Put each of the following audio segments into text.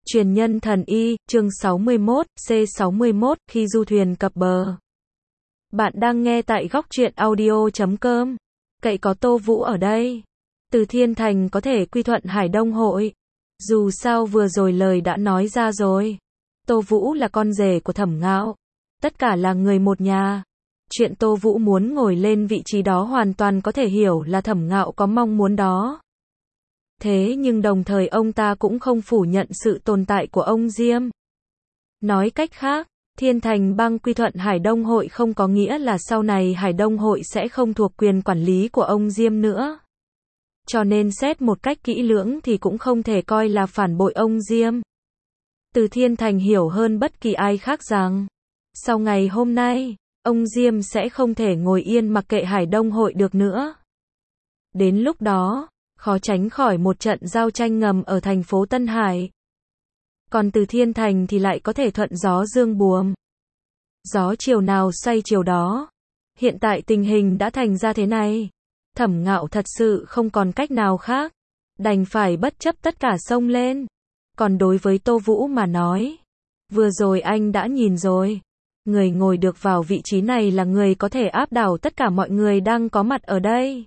Truyền nhân thần y, chương 61, C61, khi du thuyền cập bờ. Bạn đang nghe tại góc truyện audio.com. Cậy có Tô Vũ ở đây. Từ Thiên Thành có thể quy thuận Hải Đông hội. Dù sao vừa rồi lời đã nói ra rồi. Tô Vũ là con rể của Thẩm Ngạo. Tất cả là người một nhà. Chuyện Tô Vũ muốn ngồi lên vị trí đó hoàn toàn có thể hiểu là Thẩm Ngạo có mong muốn đó. Thế nhưng đồng thời ông ta cũng không phủ nhận sự tồn tại của ông Diêm. Nói cách khác, Thiên Thành bang quy thuận Hải Đông hội không có nghĩa là sau này Hải Đông hội sẽ không thuộc quyền quản lý của ông Diêm nữa. Cho nên xét một cách kỹ lưỡng thì cũng không thể coi là phản bội ông Diêm. Từ Thiên Thành hiểu hơn bất kỳ ai khác rằng, sau ngày hôm nay, ông Diêm sẽ không thể ngồi yên mặc kệ Hải Đông hội được nữa. Đến lúc đó, khó tránh khỏi một trận giao tranh ngầm ở thành phố Tân Hải. Còn từ Thiên Thành thì lại có thể thuận gió dương buồm. Gió chiều nào xoay chiều đó. Hiện tại tình hình đã thành ra thế này. Thẩm Ngạo thật sự không còn cách nào khác. Đành phải bất chấp tất cả xông lên. Còn đối với Tô Vũ mà nói, vừa rồi anh đã nhìn rồi. Người ngồi được vào vị trí này là người có thể áp đảo tất cả mọi người đang có mặt ở đây.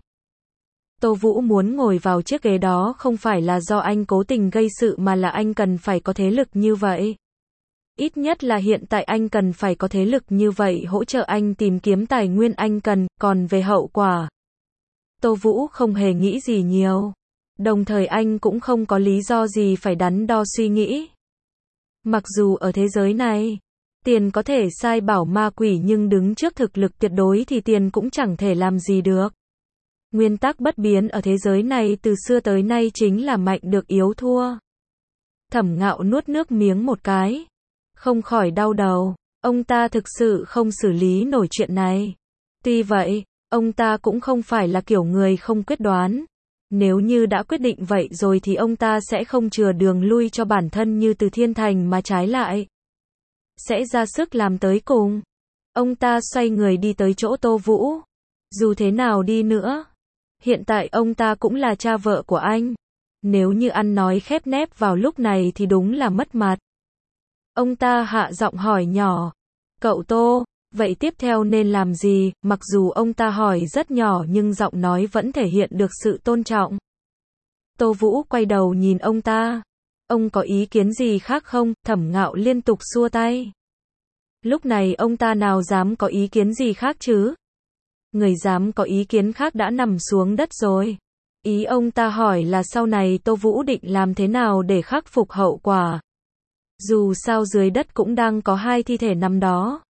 Tô Vũ muốn ngồi vào chiếc ghế đó không phải là do anh cố tình gây sự mà là anh cần phải có thế lực như vậy. Ít nhất là hiện tại anh cần phải có thế lực như vậy hỗ trợ anh tìm kiếm tài nguyên anh cần, còn về hậu quả. Tô Vũ không hề nghĩ gì nhiều. Đồng thời anh cũng không có lý do gì phải đắn đo suy nghĩ. Mặc dù ở thế giới này, tiền có thể sai bảo ma quỷ nhưng đứng trước thực lực tuyệt đối thì tiền cũng chẳng thể làm gì được. Nguyên tắc bất biến ở thế giới này từ xưa tới nay chính là mạnh được yếu thua. Thẩm Ngạo nuốt nước miếng một cái. Không khỏi đau đầu. Ông ta thực sự không xử lý nổi chuyện này. Tuy vậy, ông ta cũng không phải là kiểu người không quyết đoán. Nếu như đã quyết định vậy rồi thì ông ta sẽ không chừa đường lui cho bản thân như từ Thiên Thành mà trái lại sẽ ra sức làm tới cùng. Ông ta xoay người đi tới chỗ Tô Vũ. Dù thế nào đi nữa, hiện tại ông ta cũng là cha vợ của anh. Nếu như ăn nói khép nép vào lúc này thì đúng là mất mặt. Ông ta hạ giọng hỏi nhỏ. Cậu Tô, vậy tiếp theo nên làm gì? Mặc dù ông ta hỏi rất nhỏ nhưng giọng nói vẫn thể hiện được sự tôn trọng. Tô Vũ quay đầu nhìn ông ta. Ông có ý kiến gì khác không? Thẩm Ngạo liên tục xua tay. Lúc này ông ta nào dám có ý kiến gì khác chứ? Người dám có ý kiến khác đã nằm xuống đất rồi. Ý ông ta hỏi là sau này Tô Vũ định làm thế nào để khắc phục hậu quả. Dù sao dưới đất cũng đang có 2 thi thể nằm đó.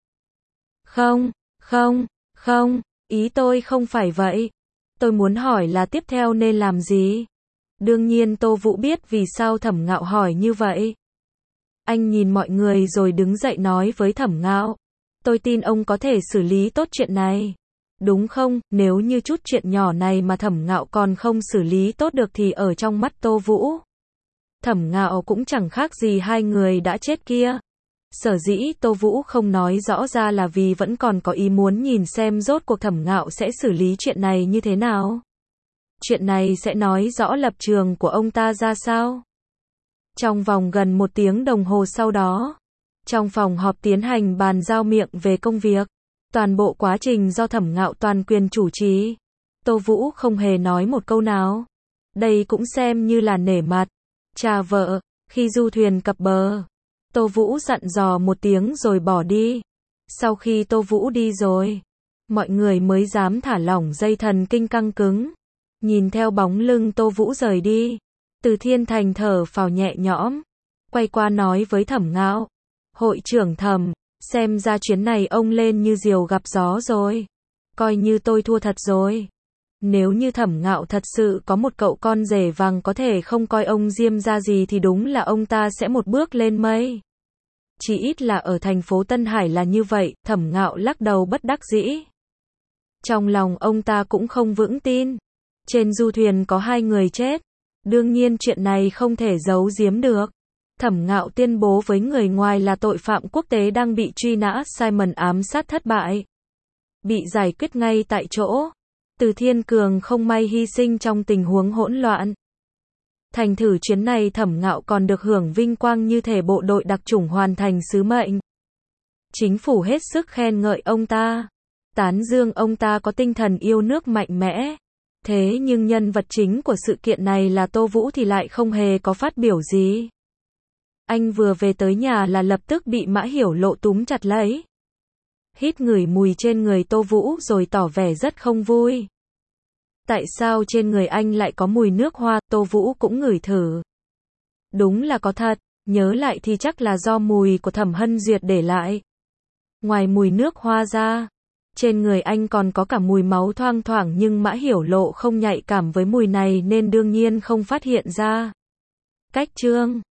Không, ý tôi không phải vậy. Tôi muốn hỏi là tiếp theo nên làm gì? Đương nhiên Tô Vũ biết vì sao Thẩm Ngạo hỏi như vậy. Anh nhìn mọi người rồi đứng dậy nói với Thẩm Ngạo. Tôi tin ông có thể xử lý tốt chuyện này. Đúng không? Nếu như chút chuyện nhỏ này mà Thẩm Ngạo còn không xử lý tốt được thì ở trong mắt Tô Vũ, Thẩm Ngạo cũng chẳng khác gì 2 người đã chết kia. Sở dĩ Tô Vũ không nói rõ ra là vì vẫn còn có ý muốn nhìn xem rốt cuộc Thẩm Ngạo sẽ xử lý chuyện này như thế nào. Chuyện này sẽ nói rõ lập trường của ông ta ra sao. Trong vòng gần 1 tiếng đồng hồ sau đó, trong phòng họp tiến hành bàn giao miệng về công việc. Toàn bộ quá trình do Thẩm Ngạo toàn quyền chủ trì. Tô Vũ không hề nói một câu nào. Đây cũng xem như là nể mặt. Cha vợ, khi du thuyền cập bờ, Tô Vũ dặn dò một tiếng rồi bỏ đi. Sau khi Tô Vũ đi rồi, mọi người mới dám thả lỏng dây thần kinh căng cứng. Nhìn theo bóng lưng Tô Vũ rời đi, Từ Thiên Thành thở phào nhẹ nhõm. Quay qua nói với Thẩm Ngạo. Hội trưởng Thẩm, xem ra chuyến này ông lên như diều gặp gió rồi. Coi như tôi thua thật rồi. Nếu như Thẩm Ngạo thật sự có một cậu con rể vàng có thể không coi ông Diêm ra gì thì đúng là ông ta sẽ một bước lên mây. Chỉ ít là ở thành phố Tân Hải là như vậy, Thẩm Ngạo lắc đầu bất đắc dĩ. Trong lòng ông ta cũng không vững tin. Trên du thuyền có 2 người chết. Đương nhiên chuyện này không thể giấu giếm được. Thẩm Ngạo tuyên bố với người ngoài là tội phạm quốc tế đang bị truy nã, Simon ám sát thất bại. Bị giải quyết ngay tại chỗ. Từ Thiên Cường không may hy sinh trong tình huống hỗn loạn. Thành thử chuyến này Thẩm Ngạo còn được hưởng vinh quang như thể bộ đội đặc chủng hoàn thành sứ mệnh. Chính phủ hết sức khen ngợi ông ta, tán dương ông ta có tinh thần yêu nước mạnh mẽ. Thế nhưng nhân vật chính của sự kiện này là Tô Vũ thì lại không hề có phát biểu gì. Anh vừa về tới nhà là lập tức bị Mã Hiểu Lộ túm chặt lấy. Hít ngửi mùi trên người Tô Vũ rồi tỏ vẻ rất không vui. Tại sao trên người anh lại có mùi nước hoa? Tô Vũ cũng ngửi thử. Đúng là có thật, nhớ lại thì chắc là do mùi của Thẩm Hân Duyệt để lại. Ngoài mùi nước hoa ra, trên người anh còn có cả mùi máu thoang thoảng, nhưng Mã Hiểu Lộ không nhạy cảm với mùi này nên đương nhiên không phát hiện ra. Cách chương